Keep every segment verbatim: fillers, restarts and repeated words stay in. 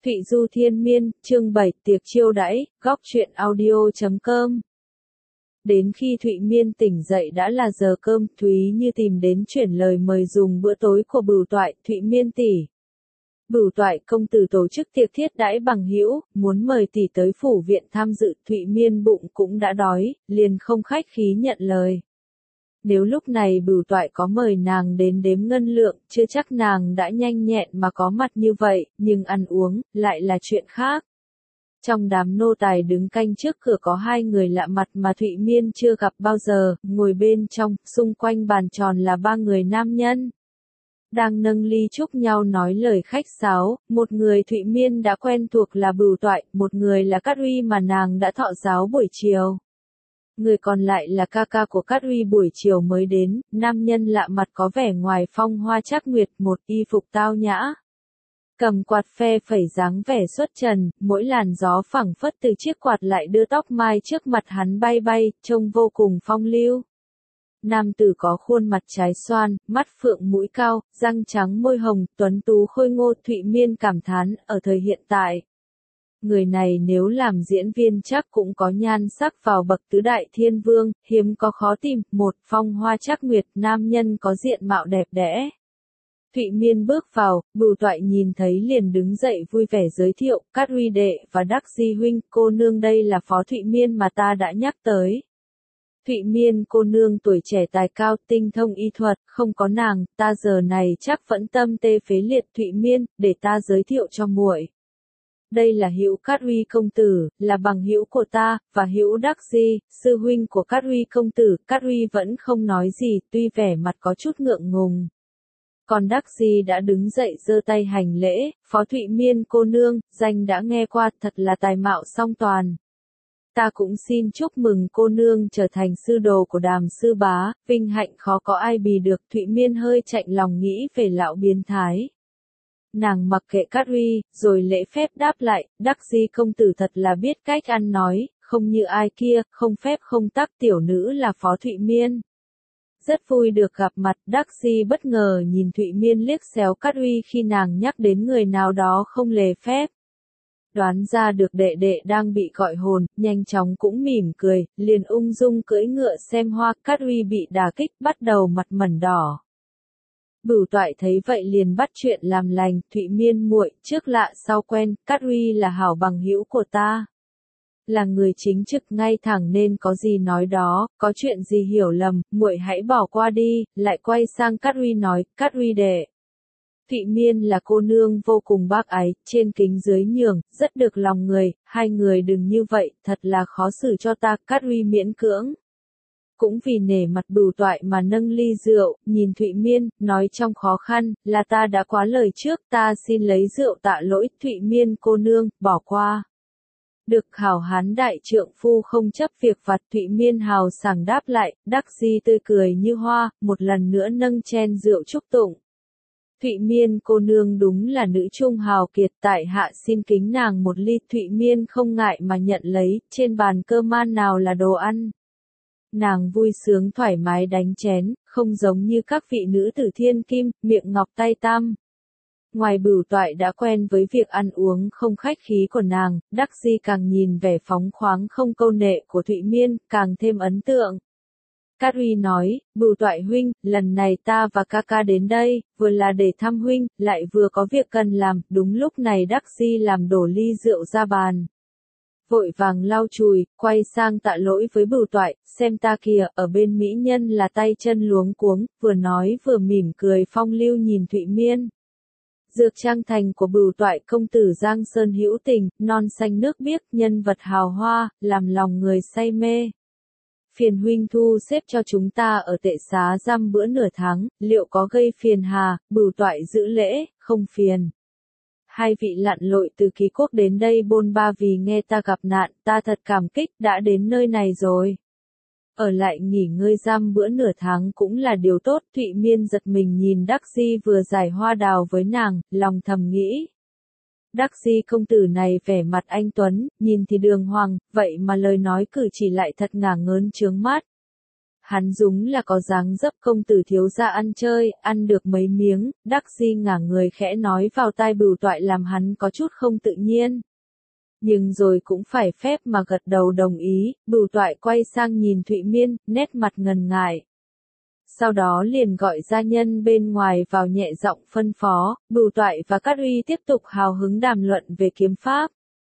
Thụy Du Thiên Miên, chương bảy, tiệc chiêu đãi, góc truyện audio chấm com. Đến khi Thụy Miên tỉnh dậy đã là giờ cơm, Thúy Như tìm đến chuyển lời mời dùng bữa tối của Bửu Toại. Thụy Miên tỷ, Bửu Toại công tử tổ chức tiệc thiết đãi bằng hữu, muốn mời tỷ tới phủ viện tham dự. Thụy Miên bụng cũng đã đói, liền không khách khí nhận lời. Nếu lúc này Bửu Toại có mời nàng đến đếm ngân lượng, chưa chắc nàng đã nhanh nhẹn mà có mặt như vậy, nhưng ăn uống, lại là chuyện khác. Trong đám nô tài đứng canh trước cửa có hai người lạ mặt mà Thụy Miên chưa gặp bao giờ, ngồi bên trong, xung quanh bàn tròn là ba người nam nhân. Đang nâng ly chúc nhau nói lời khách sáo, một người Thụy Miên đã quen thuộc là Bửu Toại, một người là Cát Uy mà nàng đã thọ giáo buổi chiều. Người còn lại là ca ca của Cát Uy buổi chiều mới đến, nam nhân lạ mặt có vẻ ngoài phong hoa trác nguyệt, một y phục tao nhã. Cầm quạt phe phẩy dáng vẻ xuất trần, mỗi làn gió phảng phất từ chiếc quạt lại đưa tóc mai trước mặt hắn bay bay, trông vô cùng phong lưu. Nam tử có khuôn mặt trái xoan, mắt phượng mũi cao, răng trắng môi hồng, tuấn tú khôi ngô. Thụy Miên cảm thán, ở thời hiện tại, người này nếu làm diễn viên chắc cũng có nhan sắc vào bậc tứ đại thiên vương, hiếm có khó tìm. Một phong hoa trác nguyệt, nam nhân có diện mạo đẹp đẽ. Thụy Miên bước vào, Bửu Toại nhìn thấy liền đứng dậy vui vẻ giới thiệu, Cát Uy đệ và Đắc Di huynh, cô nương đây là Phó Thụy Miên mà ta đã nhắc tới. Thụy Miên cô nương tuổi trẻ tài cao, tinh thông y thuật, không có nàng, ta giờ này chắc vẫn tâm tê phế liệt. Thụy Miên, để ta giới thiệu cho muội. Đây là hữu Cát Uy công tử, là bằng hữu của ta, và hữu Đắc Di, sư huynh của Cát Uy công tử. Cát Uy vẫn không nói gì, tuy vẻ mặt có chút ngượng ngùng. Còn Đắc Di đã đứng dậy giơ tay hành lễ, Phó Thụy Miên cô nương, danh đã nghe qua, thật là tài mạo song toàn. Ta cũng xin chúc mừng cô nương trở thành sư đồ của Đàm sư bá, vinh hạnh khó có ai bì được. Thụy Miên hơi chạnh lòng nghĩ về lão biến thái. Nàng mặc kệ Cát Uy, rồi lễ phép đáp lại, Đắc Di công tử thật là biết cách ăn nói, không như ai kia, không phép không tắc. Tiểu nữ là Phó Thụy Miên. Rất vui được gặp mặt. Đắc Di bất ngờ nhìn Thụy Miên liếc xéo Cát Uy khi nàng nhắc đến người nào đó không lễ phép. Đoán ra được đệ đệ đang bị gọi hồn, nhanh chóng cũng mỉm cười, liền ung dung cưỡi ngựa xem hoa. Cát Uy bị đả kích, bắt đầu mặt mẩn đỏ. Bửu Toại thấy vậy liền bắt chuyện làm lành, Thụy Miên muội, trước lạ sau quen, Cát Uy là hảo bằng hữu của ta. Là người chính trực ngay thẳng nên có gì nói đó, có chuyện gì hiểu lầm, muội hãy bỏ qua đi. Lại quay sang Cát Uy nói, Cát Uy đệ. Thụy Miên là cô nương vô cùng bác ái, trên kính dưới nhường, rất được lòng người, hai người đừng như vậy, thật là khó xử cho ta. Cát Uy miễn cưỡng. Cũng vì nể mặt Bửu Toại mà nâng ly rượu, nhìn Thụy Miên, nói trong khó khăn, là ta đã quá lời trước, ta xin lấy rượu tạ lỗi. Thụy Miên cô nương, bỏ qua. Được hảo hán đại trượng phu không chấp việc vặt. Thụy Miên hào sảng đáp lại, Đắc Di tươi cười như hoa, một lần nữa nâng chén rượu chúc tụng. Thụy Miên cô nương đúng là nữ trung hào kiệt, tại hạ xin kính nàng một ly. Thụy Miên không ngại mà nhận lấy, trên bàn cơm man nào là đồ ăn. Nàng vui sướng thoải mái đánh chén, không giống như các vị nữ tử thiên kim, miệng ngọc tay tam. Ngoài Bửu Toại đã quen với việc ăn uống không khách khí của nàng, Đắc Di càng nhìn vẻ phóng khoáng không câu nệ của Thụy Miên, càng thêm ấn tượng. Cát Uy nói, Bửu Toại huynh, lần này ta và ca ca đến đây, vừa là để thăm huynh, lại vừa có việc cần làm. Đúng lúc này Đắc Di làm đổ ly rượu ra bàn. Vội vàng lau chùi, quay sang tạ lỗi với Bửu Toại, xem ta kìa, ở bên mỹ nhân là tay chân luống cuống, vừa nói vừa mỉm cười phong lưu nhìn Thụy Miên. Dược trang thành của Bửu Toại công tử Giang Sơn hữu tình, non xanh nước biếc, nhân vật hào hoa, làm lòng người say mê. Phiền huynh thu xếp cho chúng ta ở tệ xá giam bữa nửa tháng, liệu có gây phiền hà? Bửu Toại giữ lễ, không phiền. Hai vị lặn lội từ Ký Quốc đến đây bôn ba vì nghe ta gặp nạn, ta thật cảm kích, đã đến nơi này rồi. Ở lại nghỉ ngơi giam bữa nửa tháng cũng là điều tốt. Thụy Miên giật mình nhìn Đắc Di vừa giải hoa đào với nàng, lòng thầm nghĩ. Đắc Di công tử này vẻ mặt anh tuấn, nhìn thì đường hoàng, vậy mà lời nói cử chỉ lại thật ngả ngớn chướng mắt. hắn đúng là có dáng dấp công tử thiếu gia ăn chơi, ăn được mấy miếng, đắc di ngả người khẽ nói vào tai Bửu Toại làm hắn có chút không tự nhiên. Nhưng rồi cũng phải phép mà gật đầu đồng ý, Bửu Toại quay sang nhìn Thụy Miên, nét mặt ngần ngại. Sau đó liền gọi gia nhân bên ngoài vào nhẹ giọng phân phó, Bửu Toại và Cát Uy tiếp tục hào hứng đàm luận về kiếm pháp.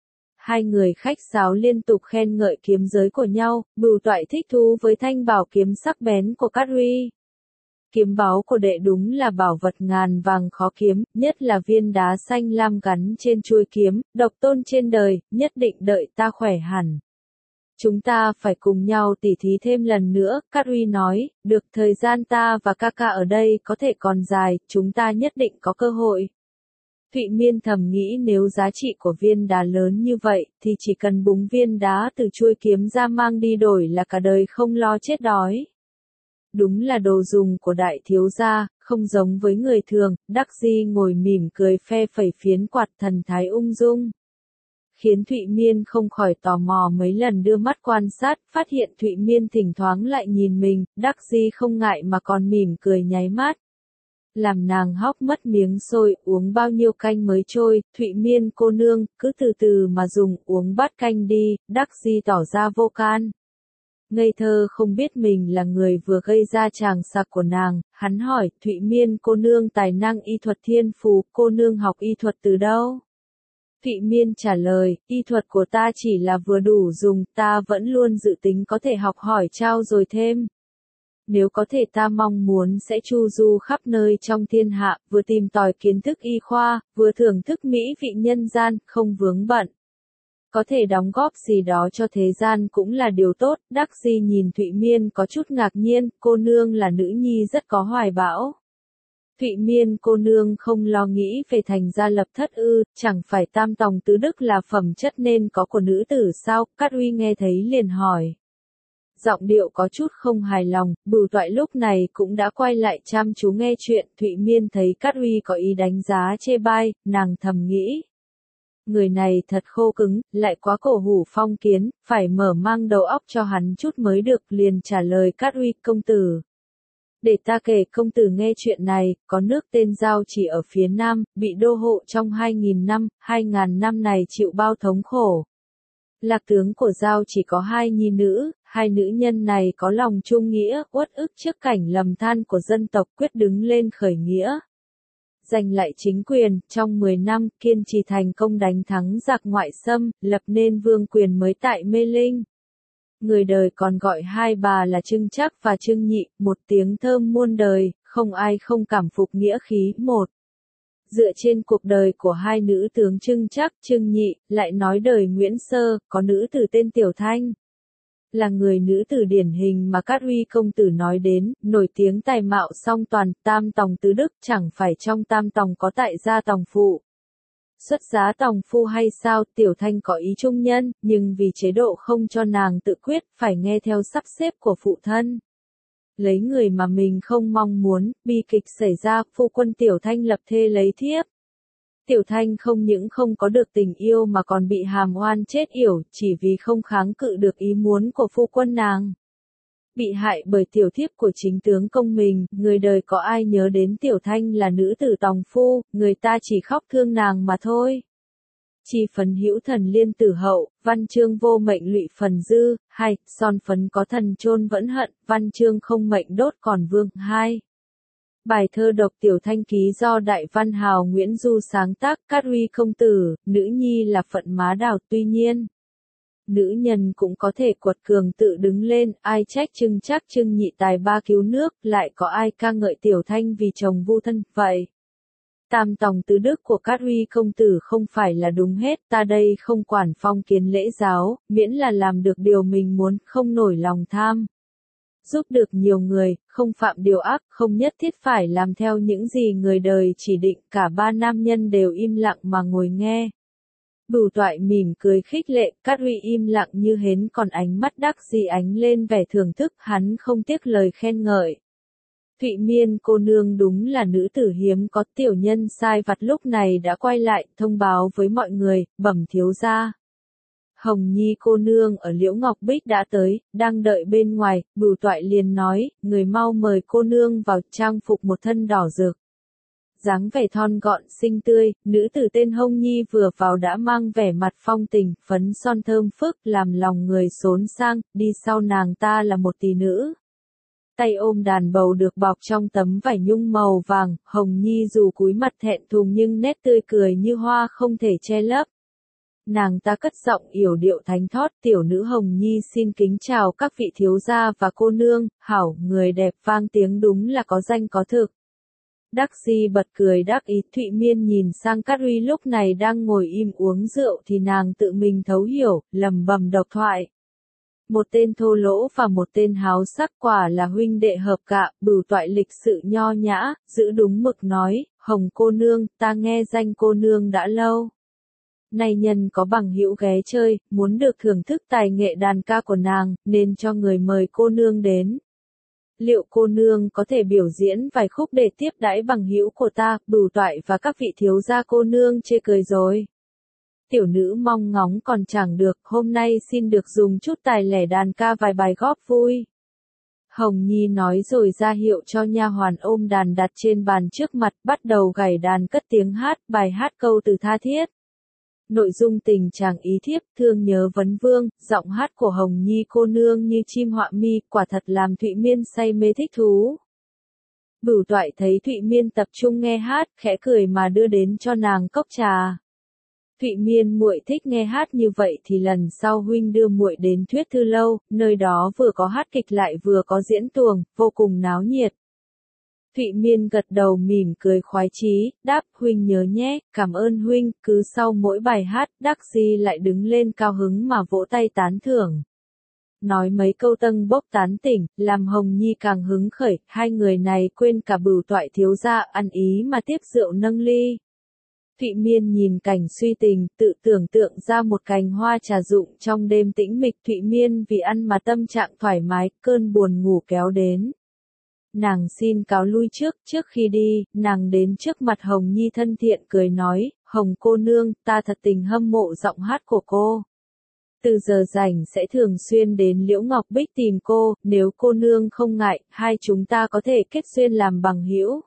Hai người khách sáo liên tục khen ngợi kiếm giới của nhau, Bửu Toại thích thú với thanh bảo kiếm sắc bén của Cát Uy. Kiếm báu của đệ đúng là bảo vật ngàn vàng khó kiếm, nhất là viên đá xanh lam gắn trên chuôi kiếm, độc tôn trên đời, nhất định đợi ta khỏe hẳn. Chúng ta phải cùng nhau tỉ thí thêm lần nữa, Cát Uy nói, được thời gian ta và ca ca ở đây có thể còn dài, chúng ta nhất định có cơ hội. Thụy Miên thầm nghĩ nếu giá trị của viên đá lớn như vậy, thì chỉ cần búng viên đá từ chuôi kiếm ra mang đi đổi là cả đời không lo chết đói. Đúng là đồ dùng của đại thiếu gia, không giống với người thường, Đắc Di ngồi mỉm cười phe phẩy phiến quạt thần thái ung dung. Khiến Thụy Miên không khỏi tò mò mấy lần đưa mắt quan sát, phát hiện Thụy Miên thỉnh thoảng lại nhìn mình, Đắc Di không ngại mà còn mỉm cười nháy mắt. Làm nàng hóc mất miếng xôi, uống bao nhiêu canh mới trôi, Thụy Miên cô nương, cứ từ từ mà dùng, uống bát canh đi, Đắc Di tỏ ra vô can. Ngây thơ không biết mình là người vừa gây ra tràng sặc của nàng, hắn hỏi, Thụy Miên cô nương tài năng y thuật thiên phú, cô nương học y thuật từ đâu? Thụy Miên trả lời, y thuật của ta chỉ là vừa đủ dùng, ta vẫn luôn dự tính có thể học hỏi trao dồi thêm. Nếu có thể ta mong muốn sẽ chu du khắp nơi trong thiên hạ, vừa tìm tòi kiến thức y khoa, vừa thưởng thức mỹ vị nhân gian, không vướng bận. Có thể đóng góp gì đó cho thế gian cũng là điều tốt, Đắc Di nhìn Thụy Miên có chút ngạc nhiên, cô nương là nữ nhi rất có hoài bão. Thụy Miên cô nương không lo nghĩ về thành gia lập thất ư, chẳng phải tam tòng tứ đức là phẩm chất nên có của nữ tử sao, Cát Uy nghe thấy liền hỏi. Giọng điệu có chút không hài lòng, Bửu Toại lúc này cũng đã quay lại chăm chú nghe chuyện, Thụy Miên thấy Cát Uy có ý đánh giá chê bai, nàng thầm nghĩ. Người này thật khô cứng, lại quá cổ hủ phong kiến, phải mở mang đầu óc cho hắn chút mới được, liền trả lời Cát Uy, công tử. Để ta kể công tử nghe chuyện này, có nước tên Giao Chỉ ở phía Nam, bị đô hộ trong hai nghìn năm, hai nghìn năm này chịu bao thống khổ. Lạc tướng của Giao Chỉ có hai nhi nữ, hai nữ nhân này có lòng trung nghĩa, uất ức trước cảnh lầm than của dân tộc quyết đứng lên khởi nghĩa. Giành lại chính quyền, trong mười năm, kiên trì thành công đánh thắng giặc ngoại xâm, lập nên vương quyền mới tại Mê Linh. Người đời còn gọi hai bà là Trưng Trắc và Trưng Nhị, một tiếng thơm muôn đời, không ai không cảm phục nghĩa khí một. Dựa trên cuộc đời của hai nữ tướng Trưng Trắc, Trưng Nhị, lại nói đời Nguyễn Sơ, có nữ tử tên Tiểu Thanh. Là người nữ tử điển hình mà Cát Uy công tử nói đến, nổi tiếng tài mạo song toàn, tam tòng tứ đức, chẳng phải trong tam tòng có tại gia tòng phụ. Xuất giá tòng phu hay sao, Tiểu Thanh có ý trung nhân, nhưng vì chế độ không cho nàng tự quyết, phải nghe theo sắp xếp của phụ thân. Lấy người mà mình không mong muốn, bi kịch xảy ra, phu quân Tiểu Thanh lập thê lấy thiếp. Tiểu Thanh không những không có được tình yêu mà còn bị hàm oan chết yểu, chỉ vì không kháng cự được ý muốn của phu quân nàng. Bị hại bởi tiểu thiếp của chính tướng công mình, người đời có ai nhớ đến Tiểu Thanh là nữ tử tòng phu, người ta chỉ khóc thương nàng mà thôi. Chi phấn hữu thần liên tử hậu, văn chương vô mệnh lụy phần dư, hai, son phấn có thần chôn vẫn hận, văn chương không mệnh đốt còn vương, hai. Bài thơ độc Tiểu Thanh ký do đại văn hào Nguyễn Du sáng tác, Cát Uy công tử, nữ nhi là phận má đào, tuy nhiên. Nữ nhân cũng có thể quật cường tự đứng lên, ai trách Trưng Trắc Trưng Nhị tài ba cứu nước, lại có ai ca ngợi Tiểu Thanh vì chồng vu thân, vậy. Tam tòng tứ đức của Cát Uy công tử không phải là đúng hết, ta đây không quản phong kiến lễ giáo, miễn là làm được điều mình muốn, không nổi lòng tham. Giúp được nhiều người, không phạm điều ác, không nhất thiết phải làm theo những gì người đời chỉ định, cả ba nam nhân đều im lặng mà ngồi nghe. Bửu Toại mỉm cười khích lệ, Cát Uy im lặng như hến còn ánh mắt Đắc Di ánh lên vẻ thưởng thức, hắn không tiếc lời khen ngợi. Thụy Miên cô nương đúng là nữ tử hiếm có, tiểu nhân sai vặt lúc này đã quay lại, thông báo với mọi người, bẩm thiếu gia. Hồng Nhi cô nương ở Liễu Ngọc Bích đã tới, đang đợi bên ngoài, Bửu Toại liền nói, người mau mời cô nương vào, trang phục một thân đỏ rực. Dáng vẻ thon gọn xinh tươi, nữ tử tên Hồng Nhi vừa vào đã mang vẻ mặt phong tình, phấn son thơm phức, làm lòng người xốn sang, đi sau nàng ta là một tỷ nữ. Tay ôm đàn bầu được bọc trong tấm vải nhung màu vàng, Hồng Nhi dù cúi mặt thẹn thùng nhưng nét tươi cười như hoa không thể che lấp. Nàng ta cất giọng yểu điệu thánh thót, tiểu nữ Hồng Nhi xin kính chào các vị thiếu gia và cô nương, hảo, người đẹp vang tiếng đúng là có danh có thực. Đắc Di bật cười đáp ý, Thụy Miên nhìn sang Cát Uy lúc này đang ngồi im uống rượu thì nàng tự mình thấu hiểu, lầm bầm độc thoại. Một tên thô lỗ và một tên háo sắc quả là huynh đệ hợp cạ, Bửu Toại lịch sự nho nhã, giữ đúng mực nói, Hồng cô nương, ta nghe danh cô nương đã lâu. Nay nhân có bằng hữu ghé chơi, muốn được thưởng thức tài nghệ đàn ca của nàng, nên cho người mời cô nương đến. Liệu cô nương có thể biểu diễn vài khúc để tiếp đãi bằng hữu của ta, Bửu Toại và các vị thiếu gia cô nương chê cười rồi. Tiểu nữ mong ngóng còn chẳng được, hôm nay xin được dùng chút tài lẻ đàn ca vài bài góp vui. Hồng Nhi nói rồi ra hiệu cho nha hoàn ôm đàn đặt trên bàn trước mặt, bắt đầu gảy đàn cất tiếng hát, bài hát câu từ tha thiết. Nội dung tình chàng ý thiếp, thương nhớ vấn vương, giọng hát của Hồng Nhi cô nương như chim họa mi, quả thật làm Thụy Miên say mê thích thú. Bửu Toại thấy Thụy Miên tập trung nghe hát, khẽ cười mà đưa đến cho nàng cốc trà. Thụy Miên muội thích nghe hát như vậy thì lần sau huynh đưa muội đến Thuyết Thư Lâu, nơi đó vừa có hát kịch lại vừa có diễn tuồng, vô cùng náo nhiệt. Thụy Miên gật đầu mỉm cười khoái chí, đáp huynh nhớ nhé, cảm ơn huynh, cứ sau mỗi bài hát, Đắc Di lại đứng lên cao hứng mà vỗ tay tán thưởng. Nói mấy câu tâng bốc tán tỉnh, làm Hồng Nhi càng hứng khởi, hai người này quên cả Bửu Toại thiếu gia, ăn ý mà tiếp rượu nâng ly. Thụy Miên nhìn cảnh suy tình, tự tưởng tượng ra một cành hoa trà rụng trong đêm tĩnh mịch. Thụy Miên vì ăn mà tâm trạng thoải mái, cơn buồn ngủ kéo đến. Nàng xin cáo lui trước, trước khi đi, nàng đến trước mặt Hồng Nhi thân thiện cười nói, Hồng cô nương, ta thật tình hâm mộ giọng hát của cô. Từ giờ rảnh sẽ thường xuyên đến Liễu Ngọc Bích tìm cô, nếu cô nương không ngại, hai chúng ta có thể kết duyên làm bằng hữu.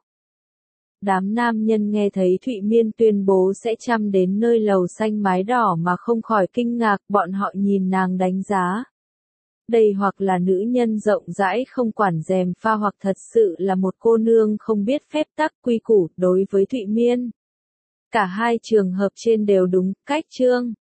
Đám nam nhân nghe thấy Thụy Miên tuyên bố sẽ chăm đến nơi lầu xanh mái đỏ mà không khỏi kinh ngạc, bọn họ nhìn nàng đánh giá. Đây hoặc là nữ nhân rộng rãi không quản rèm pha hoặc thật sự là một cô nương không biết phép tắc quy củ đối với Thụy Miên. Cả hai trường hợp trên đều đúng, cách chương.